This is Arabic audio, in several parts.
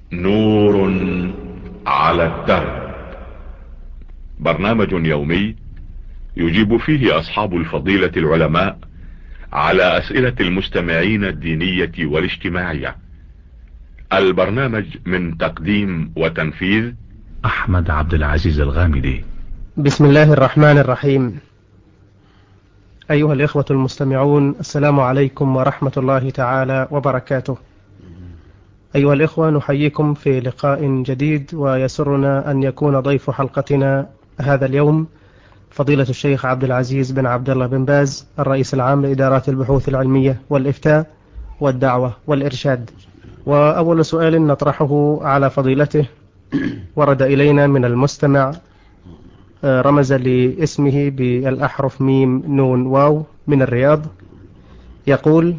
نور على الدرب. برنامج يومي يجيب فيه اصحاب الفضيلة العلماء على اسئلة المستمعين الدينية والاجتماعية. البرنامج من تقديم وتنفيذ احمد عبد العزيز الغامدي. بسم الله الرحمن الرحيم. أيها الإخوة المستمعون، السلام عليكم ورحمة الله تعالى وبركاته. أيها الإخوة، نحييكم في لقاء جديد، ويسرنا أن يكون ضيف حلقتنا هذا اليوم فضيلة الشيخ عبد العزيز بن عبد الله بن باز، الرئيس العام لإدارات البحوث العلمية والإفتاء والدعوة والإرشاد. وأول سؤال نطرحه على فضيلته ورد إلينا من المستمع، رمز لاسمه بالأحرف ميم نون واو من الرياض. يقول: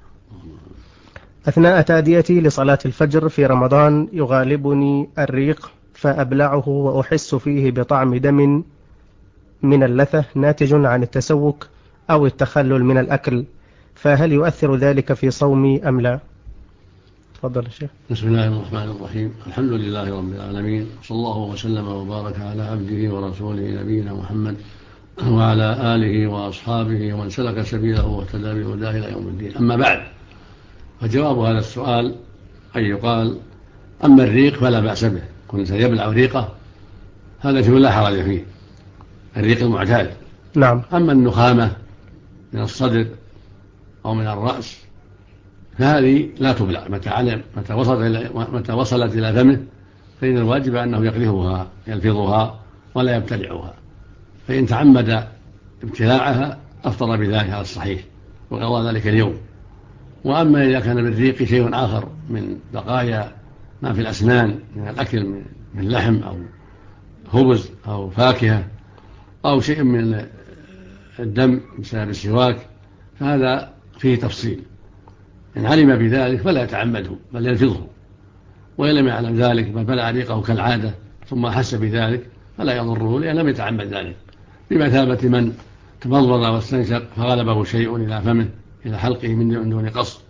أثناء تأديتي لصلاة الفجر في رمضان يغالبني الريق فأبلعه وأحس فيه بطعم دم من اللثة ناتج عن التسوك أو التخلل من الأكل، فهل يؤثر ذلك في صومي أم لا؟ تفضل الشيخ. بسم الله الرحمن الرحيم. الحمد لله رب العالمين، صلى الله وسلم وبارك على عبده ورسوله نبينا محمد وعلى آله وأصحابه ومن سلك سبيله واهتدى بهداه إلى يوم الدين. أما بعد، فجواب هذا السؤال أن يقال: أما الريق فلا بأس به، كل إنسان يبلع ريقه هذا شيء لا حرج فيه، الريق المعتاد. نعم. أما النخامة من الصدر أو من الرأس فهذه لا تبلع، متى وصلت إلى فمه فإن الواجب أنه يلفظها ولا يبتلعها، فإن تعمد ابتلاعها أفطر بذلك على الصحيح وقضى ذلك اليوم. وأما إذا كان بالريق شيء آخر من بقايا ما في الأسنان من الأكل من لحم أو خبز أو فاكهة أو شيء من الدم بسبب السواك فهذا فيه تفصيل، إن علم بذلك فلا يتعمده بل يلفظه، وإن لم يعلم ذلك بل بلع ريقه كالعادة ثم أحس بذلك فلا يضره لأنه لم يتعمد ذلك، بمثابة من تمضمض واستنشق فغلبه شيء إلى فمه إلى حلقه من دون قصد،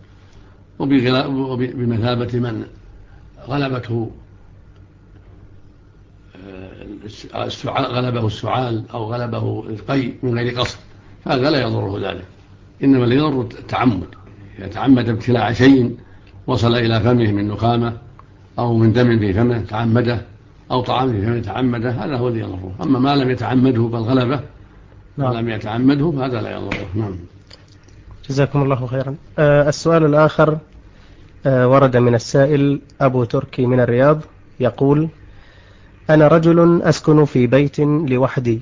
وبمثابة من غلبه السعال أو غلبه القي من غير قصد، فهذا لا يضره ذلك، إنما اللي يضر التعمد. إذا تعمد ابتلاع شيء وصل إلى فمه من نخامة أو من دم في فمه تعمده أو طعام في فمه تعمده، هذا هو الذي يضره. أما ما لم يتعمده بل غلبه ولم يتعمده فهذا لا يضره. نعم. جزاكم الله خيرا. السؤال الآخر ورد من السائل أبو تركي من الرياض. يقول: أنا رجل أسكن في بيت لوحدي،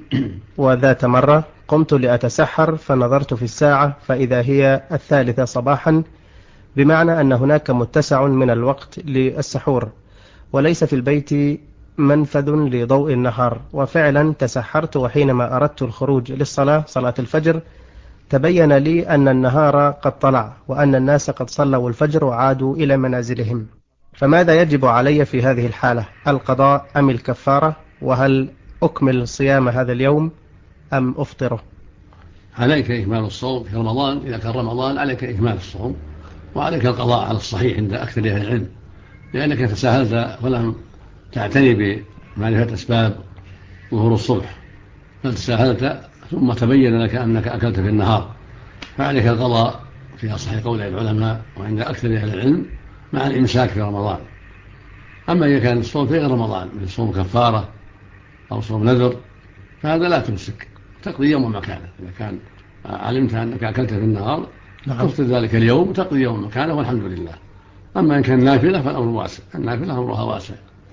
وذات مرة قمت لأتسحر فنظرت في الساعة فإذا هي 3 صباحا، بمعنى أن هناك متسع من الوقت للسحور وليس في البيت منفذ لضوء النهار. وفعلا تسحرت، وحينما أردت الخروج للصلاة صلاة الفجر تبين لي أن النهار قد طلع وأن الناس قد صلوا الفجر وعادوا إلى منازلهم، فماذا يجب علي في هذه الحالة؟ القضاء أم الكفارة؟ وهل أكمل صيام هذا اليوم أم أفطره؟ عليك إكمال الصوم في رمضان، إذا كان رمضان عليك إكمال الصوم، وعليك القضاء على الصحيح عند أكثر أهل العلم، لأنك تساهلت ولم تعتني بمعرفة أسباب ظهور الصبح، بل تساهلت ثم تبين لك أنك أكلت في النهار، فعليك القضاء في أصح قول العلماء وعند أكثر أهل العلم مع الإمساك في رمضان. أما إذا كان الصوم في غير رمضان من صوم كفارة أو صوم نذر فهذا لا تمسك، تقضي يوم مكانه. إذا كان علمت أنك أكلت في النهار تفطر ذلك اليوم وتقضي يوم مكانه والحمد لله. أما إن كان نافلة فالأمر واسع، النافلة أمرها واسع،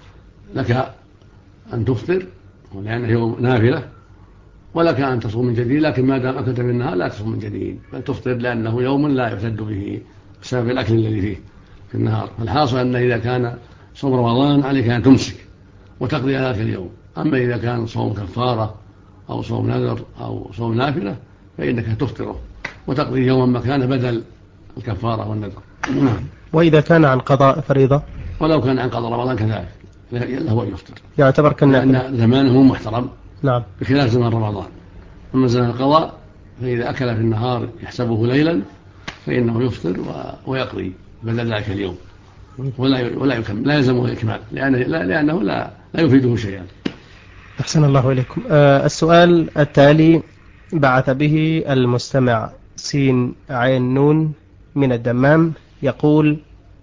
لك أن تفطر لأنه يوم نافلة، ولك أن تصوم من جديد، لكن ما دام أكلت في النهار لا تصوم من جديد بل تفطر، لأنه يوم لا يعتد به بسبب الأكل الذي فيه في النهار. فالحاصل أن إذا كان صوم رمضان عليك أن تمسك وتقضي ذلك اليوم. أما إذا كان صوم كفارة أو صوم نذر أو صوم نافلة فإنك تفطره وتقضي يوما مكانه بدل الكفارة والنذر. وإذا كان عن قضاء فريضة؟ ولو كان عن قضاء رمضان كذلك له أن يفطر، يعتبر كالنافلة، لأن زمانه محترم. نعم. بخلاف زمان رمضان. أما زمان القضاء فإذا أكل في النهار يحسبه ليلا فإنه يفطر ويقضي بدل ذلك اليوم. ولا يكمل، لا يلزمه الإكمال لأنه لا يفيده شيئا. أحسن الله إليكم. السؤال التالي بعث به المستمع سين عين نون من الدمام، يقول: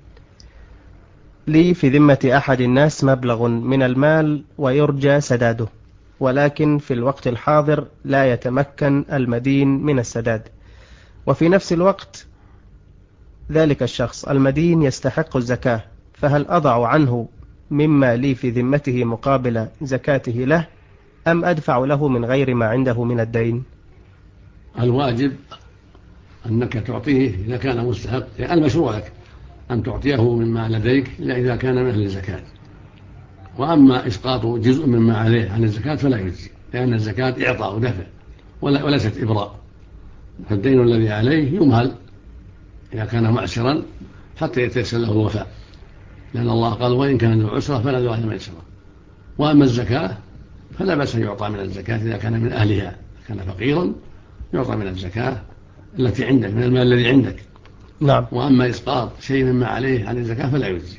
لي في ذمة أحد الناس مبلغ من المال ويرجى سداده، ولكن في الوقت الحاضر لا يتمكن المدين من السداد، وفي نفس الوقت ذلك الشخص المدين يستحق الزكاة، فهل أضع عنه مما لي في ذمته مقابل زكاته له، أم أدفع له من غير ما عنده من الدين؟ الواجب أنك تعطيه إذا كان مستحق، يعني المشروع لك أن تعطيه مما لديك إذا كان من أهل الزكاة. وأما إسقاط جزء مما عليه عن الزكاة فلا يجزي، لأن الزكاة إعطاء ودفع وليست إبراء. فالدين الذي عليه يمهل إذا كان معسرا حتى يتيسر له الوفاء، لأن الله قال: وإن كان ذو عسرة فنذرة إلى ميسرة. وأما الزكاة فلا بأس أن يعطى من الزكاة إذا كان من أهلها، كان فقيرا يعطى من الزكاة التي عندك، من المال الذي عندك. نعم. وأما إسقاط شيء مما عليه عن الزكاة فلا يجزي.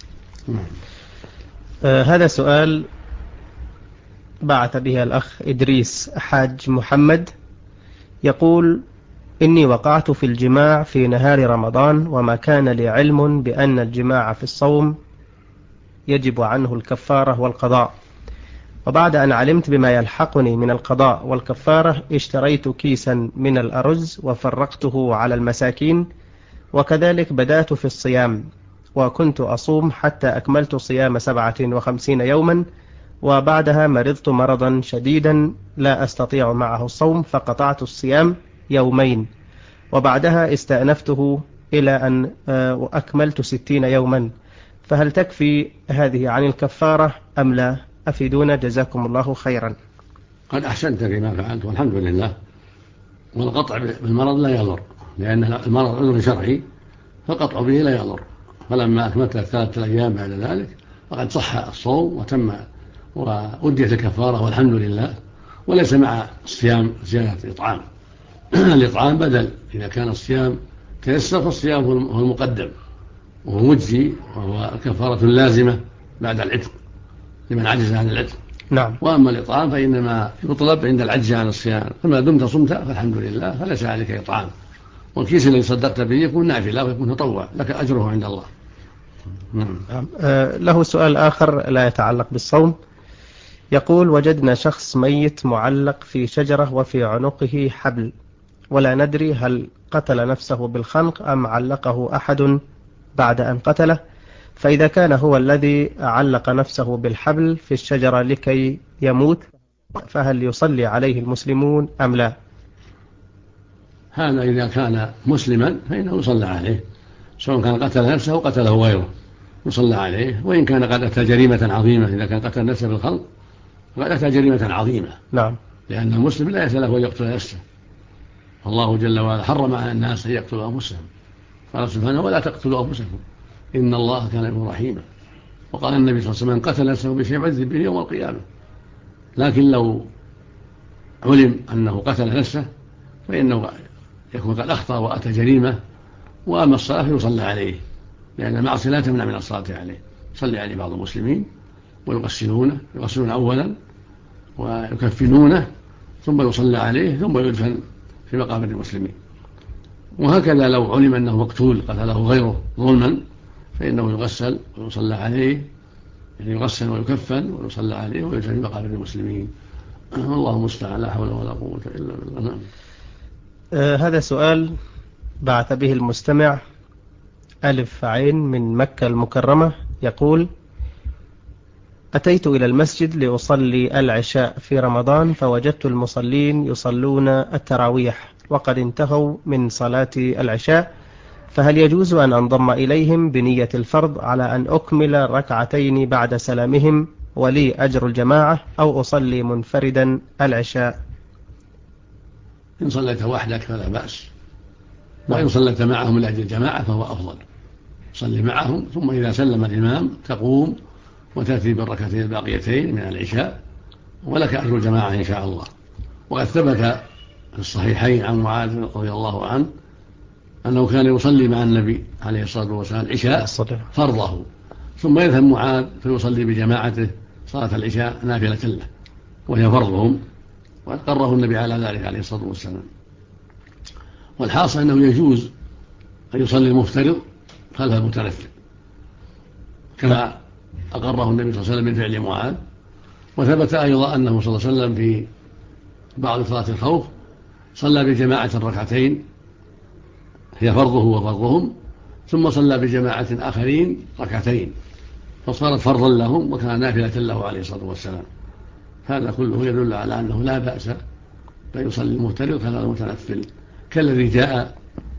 هذا سؤال بعث به الأخ إدريس حاج محمد، يقول: إني وقعت في الجماع في نهار رمضان، وما كان لي علم بأن الجماع في الصوم يجب عنه الكفارة والقضاء، وبعد أن علمت بما يلحقني من القضاء والكفارة اشتريت كيسا من الأرز وفرقته على المساكين، وكذلك بدأت في الصيام، وكنت أصوم حتى أكملت صيام 57 يوما، وبعدها مرضت مرضا شديدا لا أستطيع معه الصوم، فقطعت الصيام يومين، وبعدها استأنفته إلى أن أكملت 60 يوما، فهل تكفي هذه عن الكفارة أم لا؟ أفيدونا جزاكم الله خيرا. قد أحسنت فيما فعلت والحمد لله. والقطع بالمرض لا يضر، لأن المرض عذر شرعي، فالقطع به لا يضر. فلما أكملت 3 أيام بعد ذلك فقد صح الصوم وتم وأديت الكفارة والحمد لله. وليس مع الصيام زيادة إطعام. الإطعام بدل، إذا كان الصيام تيسر فالصيام هو المقدم وهو مجزي، وهو كفارة لازمة بعد العتق لمن عجز عن العتق. نعم. وأما الإطعام فإنما يطلب عند العجز عن الصيام، فما دمت صمت فالحمد لله فليس عليك إطعام. والكيس الذي صدقت به يكون نافلة ويكون تطوع، لك أجره عند الله. نعم. له سؤال آخر لا يتعلق بالصوم، يقول: وجدنا شخص ميت معلق في شجرة وفي عنقه حبل، ولا ندري هل قتل نفسه بالخنق أم علقه أحد بعد أن قتله، فإذا كان هو الذي علق نفسه بالحبل في الشجرة لكي يموت، فهل يصلي عليه المسلمون أم لا؟ هذا إذا كان مسلما فإنه يصلى عليه، سواء كان قتل نفسه أو قتله غيره يصلى عليه. وإن كان قد أتى جريمة عظيمة، إذا كان قتل نفسه بالخلق فقد أتى جريمة عظيمة. نعم. لأن المسلم لا يسأل له أن يقتل نفسه، الله جل وعلا حرم على الناس أن يقتلوا أنفسهم، قال سبحانه: ولا تقتلوا أنفسكم إن الله كان بكم رحيما. وقال النبي صلى الله عليه وسلم: قتل نفسه بشيء يعذب به يوم القيامة. لكن لو علم أنه قتل نفسه فإنه يكون قد أخطأ وأتى جريمة. وأما الصلاة فيصلى عليه، لأن المعصية لا تمنع من الصلاة عليه. يصلي عليه بعض المسلمين ويغسلونه أولا ويكفنونه، ثم يصلى عليه، ثم يدفن في مقابر المسلمين. وهكذا لو علم أنه مقتول قتله غيره ظلما فإنه يغسل ويصلى عليه، يعني يغسل ويكفن ويصلى عليه ويدفن في مقابر المسلمين. والله المستعان، لا حول ولا قوة إلا بالله. هذا سؤال بعث به المستمع ألف عين من مكة المكرمة، يقول: أتيت إلى المسجد لأصلي العشاء في رمضان، فوجدت المصلين يصلون التراويح وقد انتهوا من صلاة العشاء، فهل يجوز أن أنضم إليهم بنية الفرض على أن أكمل ركعتين بعد سلامهم ولي أجر الجماعة، أو أصلي منفردا العشاء؟ إن صليت وحدك فلا بأس، وإن صليت معهم لأجل الجماعة فهو أفضل. صلي معهم، ثم إذا سلم الإمام تقوم وتأتي بالركعتين الباقيتين من العشاء، ولك أجر الجماعة إن شاء الله. وقد ثبت في الصحيحين عن معاذ رضي الله عنه أنه كان يصلي مع النبي عليه الصلاة والسلام العشاء فرضه، ثم يذهب معاذ فيصلي بجماعته صلاة العشاء نافلة له وهي فرضهم، وأقره النبي على ذلك عليه الصلاة والسلام. والحاصل أنه يجوز أن يصلي المفترض خلف المتنفل كما أقره النبي صلى الله عليه وسلم من فعل معاذ. وثبت أيضا أنه صلى الله عليه وسلم في بعض صلاة الخوف صلى بجماعة ركعتين هي فرضه وفرضهم، ثم صلى بجماعة آخرين ركعتين فصارت فرضا لهم وكان نافلة له عليه الصلاة والسلام. هذا كله يدل على أنه لا بأس بأن يصلي المفترض خلف المتنفل كالذي جاء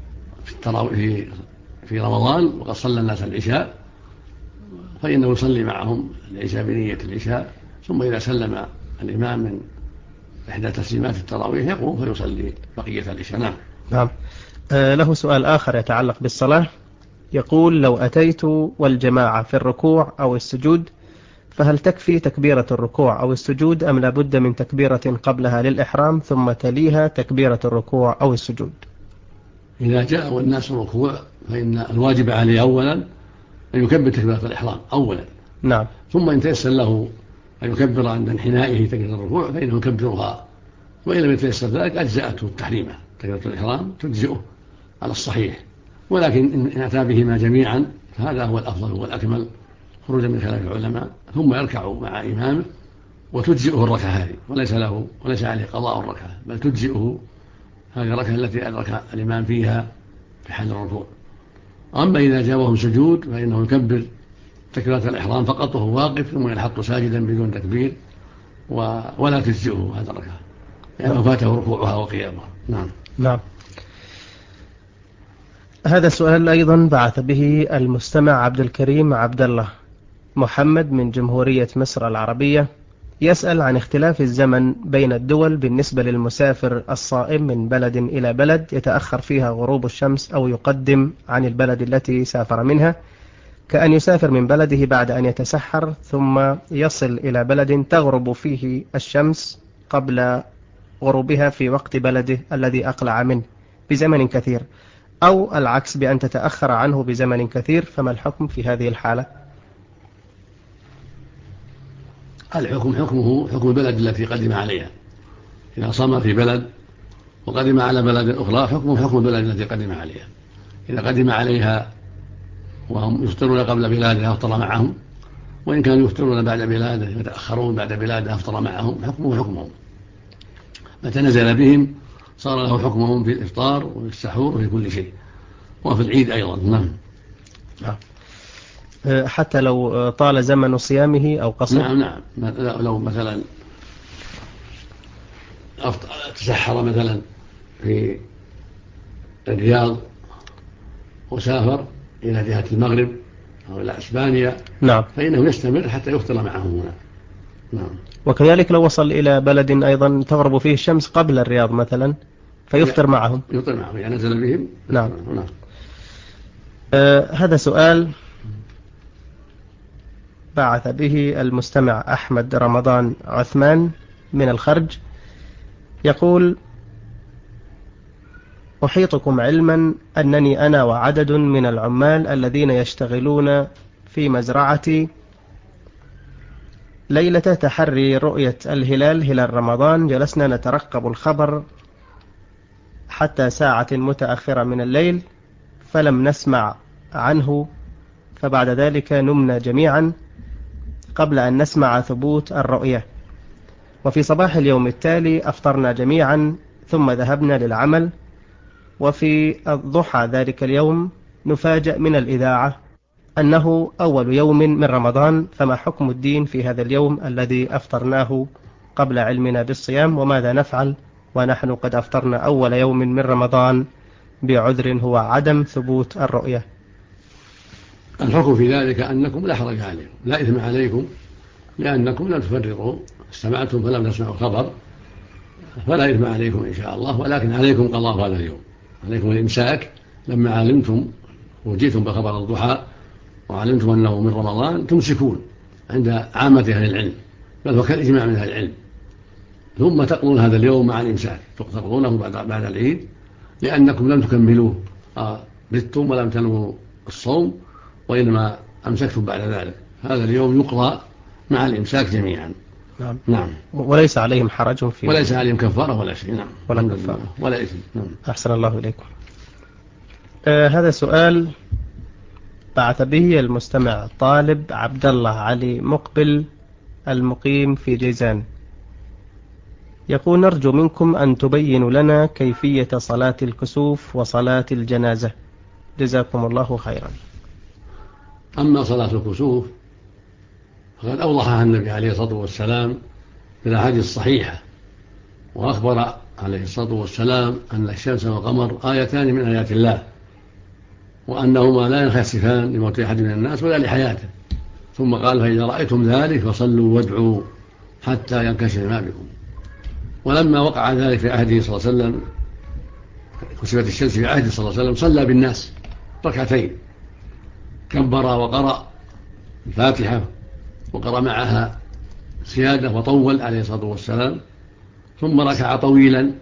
في رمضان وقد صلى الناس العشاء، فإنه يصلي معهم العشاء بنية العشاء، ثم إذا سلم الإمام من إحدى تسليمات التراويح يقوم فيصلي بقية العشاء. نعم. نعم. له سؤال آخر يتعلق بالصلاة، يقول: لو أتيت والجماعة في الركوع أو السجود فهل تكفي تكبيرة الركوع أو السجود أم لابد من تكبيرة قبلها للإحرام ثم تليها تكبيرة الركوع أو السجود؟ إذا جاء والناس ركوع فإن الواجب عليه أولا أن يكبر تكبيرة الإحرام أولا، نعم، ثم إن تيسر له أن يكبر عند انحنائه تكبيرة الركوع فإنه يكبرها، وإن لم يتيسر ذلك أجزأته التحريمة تكبيرة الإحرام تجزئه على الصحيح. ولكن إن أتى بهما جميعا فهذا هو الأفضل والأكمل خروجا من خلاف العلماء، ثم يركع مع إمامه وتجزئه الركعة هذه وليس عليه قضاء الركعة، بل تجزئه هذه الركعة التي أدرك الإمام فيها في حال الركوع. أما إذا جاءهم سجود فإنه يكبر تكبيرة الإحرام فقط وهو واقف، ثم ينحط ساجدا بدون تكبير ولا تجزئه هذا الركعة لأنه فاته ركوعها وقيامها. نعم. نعم. هذا السؤال أيضا بعث به المستمع عبد الكريم عبد الله محمد من جمهورية مصر العربية، يسأل عن اختلاف الزمن بين الدول بالنسبة للمسافر الصائم من بلد إلى بلد يتأخر فيها غروب الشمس أو يقدم عن البلد التي سافر منها، كأن يسافر من بلده بعد أن يتسحر ثم يصل إلى بلد تغرب فيه الشمس قبل غروبها في وقت بلده الذي أقلع منه بزمن كثير، أو العكس بأن تتأخر عنه بزمن كثير، فما الحكم في هذه الحالة؟ الحكم حكمه حكم البلد التي قدم عليها. إذا صام في بلد وقدم على بلد أخرى حكمه حكم البلد التي قدم عليها. إذا قدم عليها وهم يفطرون قبل بلاده أفطر معهم، وإن كانوا يفطرون بعد بلاده يتأخرون بعد بلاده أفطر معهم، حكمه حكمهم. متى نزل بهم صار له حكمهم في الإفطار وفي السحور وفي كل شيء وفي العيد أيضا. نعم. حتى لو طال زمن صيامه أو قصر؟ نعم. لو مثلا تسحر مثلا في الرياض وسافر إلى جهة المغرب أو إلى إسبانيا، نعم، فإنه يستمر حتى يفطر معهم هنا. نعم. وكذلك لو وصل إلى بلد أيضا تغرب فيه الشمس قبل الرياض مثلا فيفطر معهم. يفطر معهم يعني نزل بهم. نعم. هذا سؤال بعث به المستمع أحمد رمضان عثمان من الخرج، يقول: أحيطكم علما أنني أنا وعدد من العمال الذين يشتغلون في مزرعتي ليلة تحري رؤية الهلال هلال رمضان جلسنا نترقب الخبر حتى ساعة متأخرة من الليل فلم نسمع عنه، فبعد ذلك نمنا جميعا قبل أن نسمع ثبوت الرؤية، وفي صباح اليوم التالي أفطرنا جميعا ثم ذهبنا للعمل، وفي الضحى ذلك اليوم نفاجأ من الإذاعة أنه أول يوم من رمضان، فما حكم الدين في هذا اليوم الذي أفطرناه قبل علمنا بالصيام، وماذا نفعل ونحن قد أفطرنا أول يوم من رمضان بعذر هو عدم ثبوت الرؤية؟ الحكم في ذلك أنكم لا حرج عليكم لا إثم عليكم، لأنكم لم تفرطوا، استمعتم فلم تسمعوا الخبر فلا إثم عليكم إن شاء الله، ولكن عليكم قضاء هذا اليوم، عليكم الإمساك لما علمتم وجيتم بخبر الضحى وعلمتم أنه من رمضان تمسكون عند عامة أهل العلم، بل هو كالإجماع من أهل العلم، ثم تقضون هذا اليوم مع الإمساك، تقضونه بعد العيد لأنكم لم تكملوه بتم ولم تنووا الصوم وإنما أمسكتم بعد ذلك، هذا اليوم يقضى مع الإمساك جميعا. نعم. وليس عليهم حرج فيه، وليس عليهم كفارة ولا شيء. نعم. ولا كفارة ولا إثم. نعم. أحسن الله إليكم. هذا سؤال بعث به المستمع طالب عبد الله علي مقبل المقيم في جيزان، يقول: نرجو منكم أن تبينوا لنا كيفية صلاة الكسوف وصلاة الجنازة، جزاكم الله خيرا. أما صلاة الكسوف فقد أوضحها النبي عليه الصلاة والسلام في الأحاديث الصحيحة، وأخبر عليه الصلاة والسلام أن الشمس والقمر آيتان من آيات الله، وأنهما لا ينخسفان لموت أحد من الناس ولا لحياته، ثم قال: فإذا رأيتم ذلك فصلوا وادعوا حتى ينكشف ما بكم. ولما وقع ذلك في عهده صلى الله عليه وسلم، كسفت الشمس في عهده صلى الله عليه وسلم، صلى بالناس ركعتين، كبر وقرأ الفاتحة وقرأ معها سيادة وطول عليه الصلاة والسلام، ثم ركع طويلا،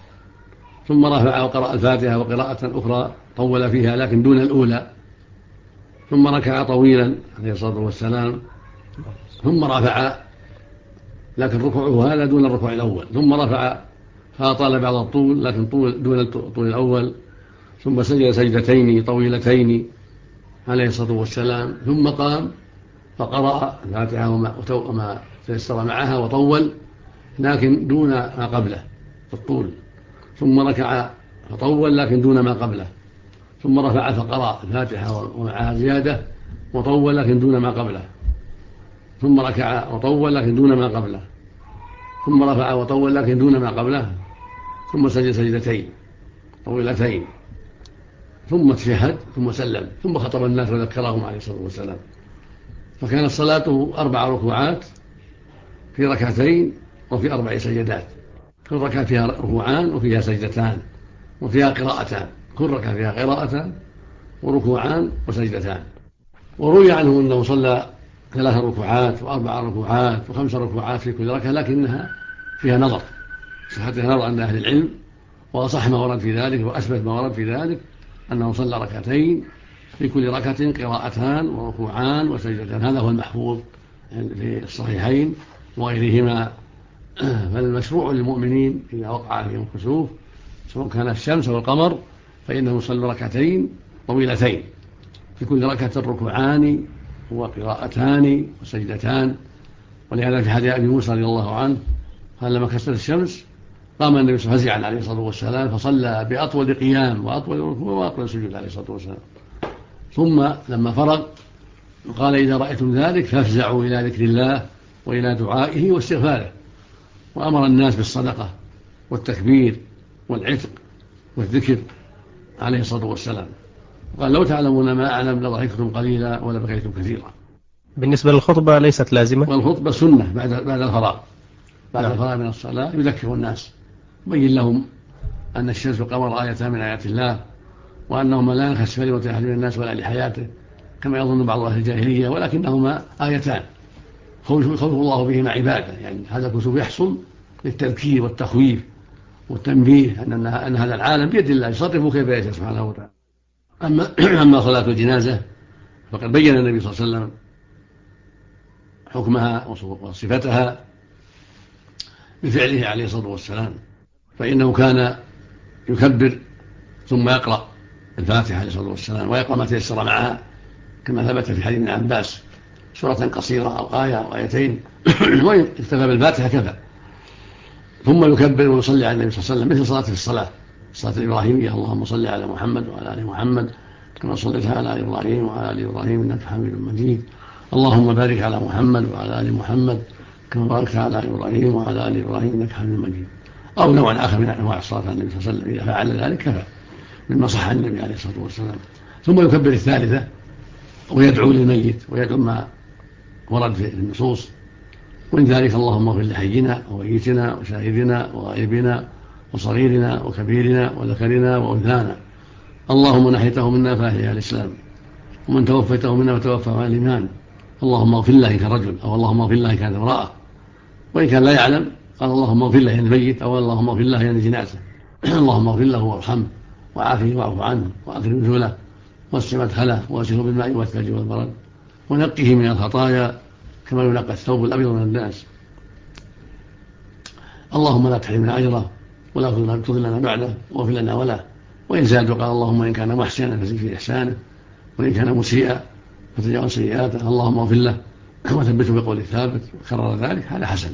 ثم رفع وقرأ الفاتحة وقراءة أخرى طول فيها لكن دون الأولى، ثم ركع طويلا عليه الصلاة والسلام، ثم رفع لكن ركوعه هذا دون الركوع الأول، ثم رفع فأطال بعض الطول لكن دون الطول الأول، ثم سجد سجدتين طويلتين عليه الصلاة والسلام، ثم قام فقرأ الفاتحة وما تيسر معها وطول لكن دون ما قبله في الطول، ثم ركع فطول لكن دون ما قبله، ثم رفع فقرأ الفاتحة ومعها زيادة وطول لكن دون ما قبله، ثم ركع وطول لكن دون ما قبله، ثم رفع وطول لكن دون ما قبله، ثم سجد سجدتين طويلتين، ثم تشهد ثم سلم، ثم خطب الناس وذكرهم عليه الصلاة والسلام. فكانت صلاته 4 ركوعات في ركعتين وفي 4 سجدات، كل ركعة فيها ركوعان وفيها سجدتان وفيها قراءتان، كل ركعة فيها قراءتان وركوعان وسجدتان. وروي عنه أنه صلى 3 ركوعات و4 ركوعات و5 ركوعات في كل ركعة، لكنها فيها نظر، صحتها نظر عند أهل العلم، وأصح ما ورد في ذلك وأثبت ما ورد في ذلك أنه صلى ركعتين في كل ركعة قراءتان وركوعان وسجدتان، هذا هو المحفوظ في الصحيحين وغيرهما. فالمشروع للمؤمنين إذا وقع فيهم الكسوف سواء كان الشمس والقمر فإنه يصلي ركعتين طويلتين في كل ركعة ركوعان وقراءتان وسجدتان. ولهذا في حديث أبي موسى رضي الله عنه قال: لما كسرت الشمس قام النبي صلى الله عليه وسلم فزعا عليه الصلاة والسلام فصلى بأطول قيام وأطول ركوع وأطول سجود عليه الصلاة والسلام، ثم لما فرغ قال: إذا رأيتم ذلك فافزعوا إلى ذكر الله وإلى دعائه واستغفاره، وأمر الناس بالصدقة والتكبير والعتق والذكر عليه الصلاة والسلام، قال: لو تعلمون ما أعلم لضحكتم قليلا ولبكيتم كثيرا. بالنسبة للخطبة ليست لازمة، والخطبة سنة بعد الفراغ، بعد الفراغ من الصلاة يذكر الناس، يبين لهم أن الشمس والقمر آيتان من آيات الله، وأنهما لا ينخسفان لموت أحد من الناس ولا لحياته كما يظن بعض أهل الجاهلية، ولكنهما آيتان خوف الله بهما عباده. يعني هذا الكسوف يحصل للتذكير والتخويف والتنبيه أن هذا العالم بيد الله يصرفه كيف يشاء سبحانه وتعالى. أما صلاة الجنازة فقد بين النبي صلى الله عليه وسلم حكمها وصفتها بفعله عليه الصلاة والسلام، فإنه كان يكبر ثم يقرأ الفاتحة عليه الصلاة والسلام ويقرأ ما تيسر معها كما ثبت في حديث ابن عباس، سورة قصيرة أو آية أو آيتين وإن اكتفى بالفاتحة كفى، ثم يكبر ويصلي على النبي صلى الله عليه وسلم مثل صلاة في الصلاة الإبراهيمية: اللهم صل على محمد وعلى آل محمد كما صليت على إبراهيم وعلى آل إبراهيم إنك حميد مجيد، اللهم بارك على محمد وعلى آل محمد كما باركت على إبراهيم وعلى آل إبراهيم إنك حميد مجيد، أو نوع آخر من أنواع الصلاة على النبي صلى الله عليه وسلم. إذا فعل ذلك كفى مما صح عن النبي عليه الصلاة والسلام. ثم يكبر الثالثة ويدعو للميت ويدعو ما ورد في النصوص، ومن ذلك: اللهم اغفر لحينا وميتنا وشاهدنا وغائبنا وصغيرنا وكبيرنا وذكرنا وأنثانا، اللهم من أحييته منا فأحيه على الإسلام، ومن توفيته منا فتوفه على الإيمان، اللهم اغفر له إن كان رجل، أو اللهم اغفر له إن كانت امرأة، وإن كان لا يعلم قال: اللهم اغفر له الميت، أو اللهم اغفر له جنازة، اللهم اغفر له وارحمه وعافه واعف عنه وأكرم نزله واسع مدخله واسعه بالماء والثلج والبرد ونقه من الخطايا كما ينقى الثوب الأبيض من الناس. اللهم لا تحرمنا أجره ولا تضلنا بعده واغفر لنا وله. وإن زادوا قال اللهم إن كان محسنا فزد في إحسانه وإن كان مسيئا فتجاوز سيئاته اللهم اغفر له وثبته بقول الثابت. وكرر ذلك هذا حسن.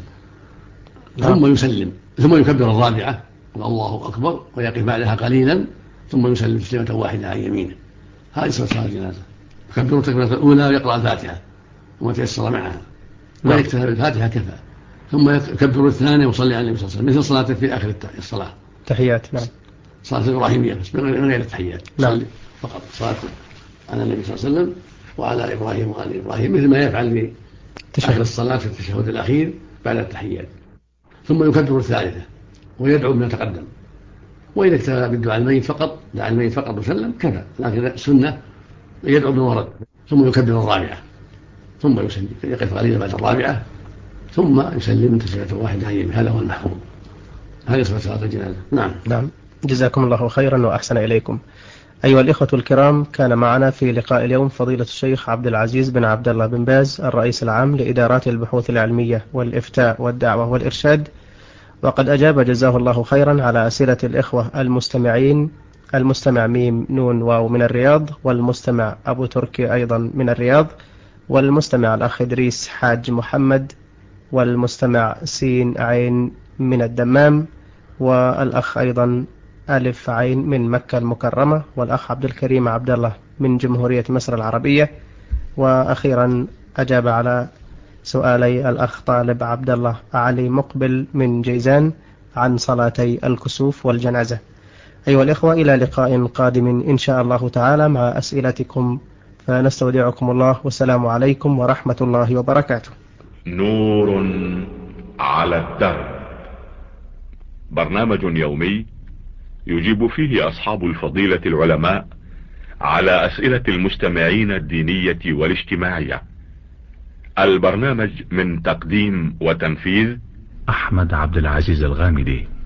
ثم يسلم ثم يكبر الرابعة الله أكبر ويقف بعدها قليلا ثم يسلم تسليمة واحدة عن يمينه. هذه صلاة الجنازة. يكبر التكبيرة الأولى ويقرأ الفاتحة وما تيسر معها وإن اكتفى بالفاتحة كفى. ثم يكبر الثانية ويصلي على النبي صلى الله عليه وسلم مثل صلاته في آخر الصلاة تحيات. نعم. صلاة الإبراهيمية بس من غير التحيات. نعم. فقط صلاة على النبي صلى الله عليه وسلم وعلى إبراهيم وآل إبراهيم مثل ما يفعل في آخر الصلاة في التشهد الأخير بعد التحيات. ثم يكبر الثالثة ويدعو بما تقدم. وإذا اكتفى بالدعاء الميت فقط دعا الميت فقط وسلم كفى. لكن السنة يدعو بما ورد. ثم يكبر الرابعة ثم يسلم يقف قليلا بعد الرابعة ثم يسلم تسليمة واحدة عن يمينه. هذا هو المحفوظ. هذه صلاة الجنازة. نعم. نعم. جزاكم الله خيرا وأحسن إليكم. أيها الإخوة الكرام، كان معنا في لقاء اليوم فضيلة الشيخ عبد العزيز بن عبد الله بن باز الرئيس العام لإدارات البحوث العلمية والإفتاء والدعوة والإرشاد، وقد أجاب جزاه الله خيرا على أسئلة الإخوة المستمعين، المستمع ميم نون واو من الرياض، والمستمع أبو تركي أيضا من الرياض، والمستمع الأخ إدريس حاج محمد، والمستمع سين عين من الدمام، والأخ أيضا ألف عين من مكة المكرمة، والأخ عبد الكريم عبد الله من جمهورية مصر العربية. وأخيرا أجاب على سؤالي الأخ طالب عبد الله علي مقبل من جيزان عن صلاتي الكسوف والجنازة. أيها الإخوة، إلى لقاء قادم إن شاء الله تعالى مع أسئلتكم، فنستودعكم الله والسلام عليكم ورحمة الله وبركاته. نور على الدرب، برنامج يومي يجيب فيه أصحاب الفضيلة العلماء على أسئلة المستمعين الدينية والاجتماعية. البرنامج من تقديم وتنفيذ أحمد عبد العزيز الغامدي.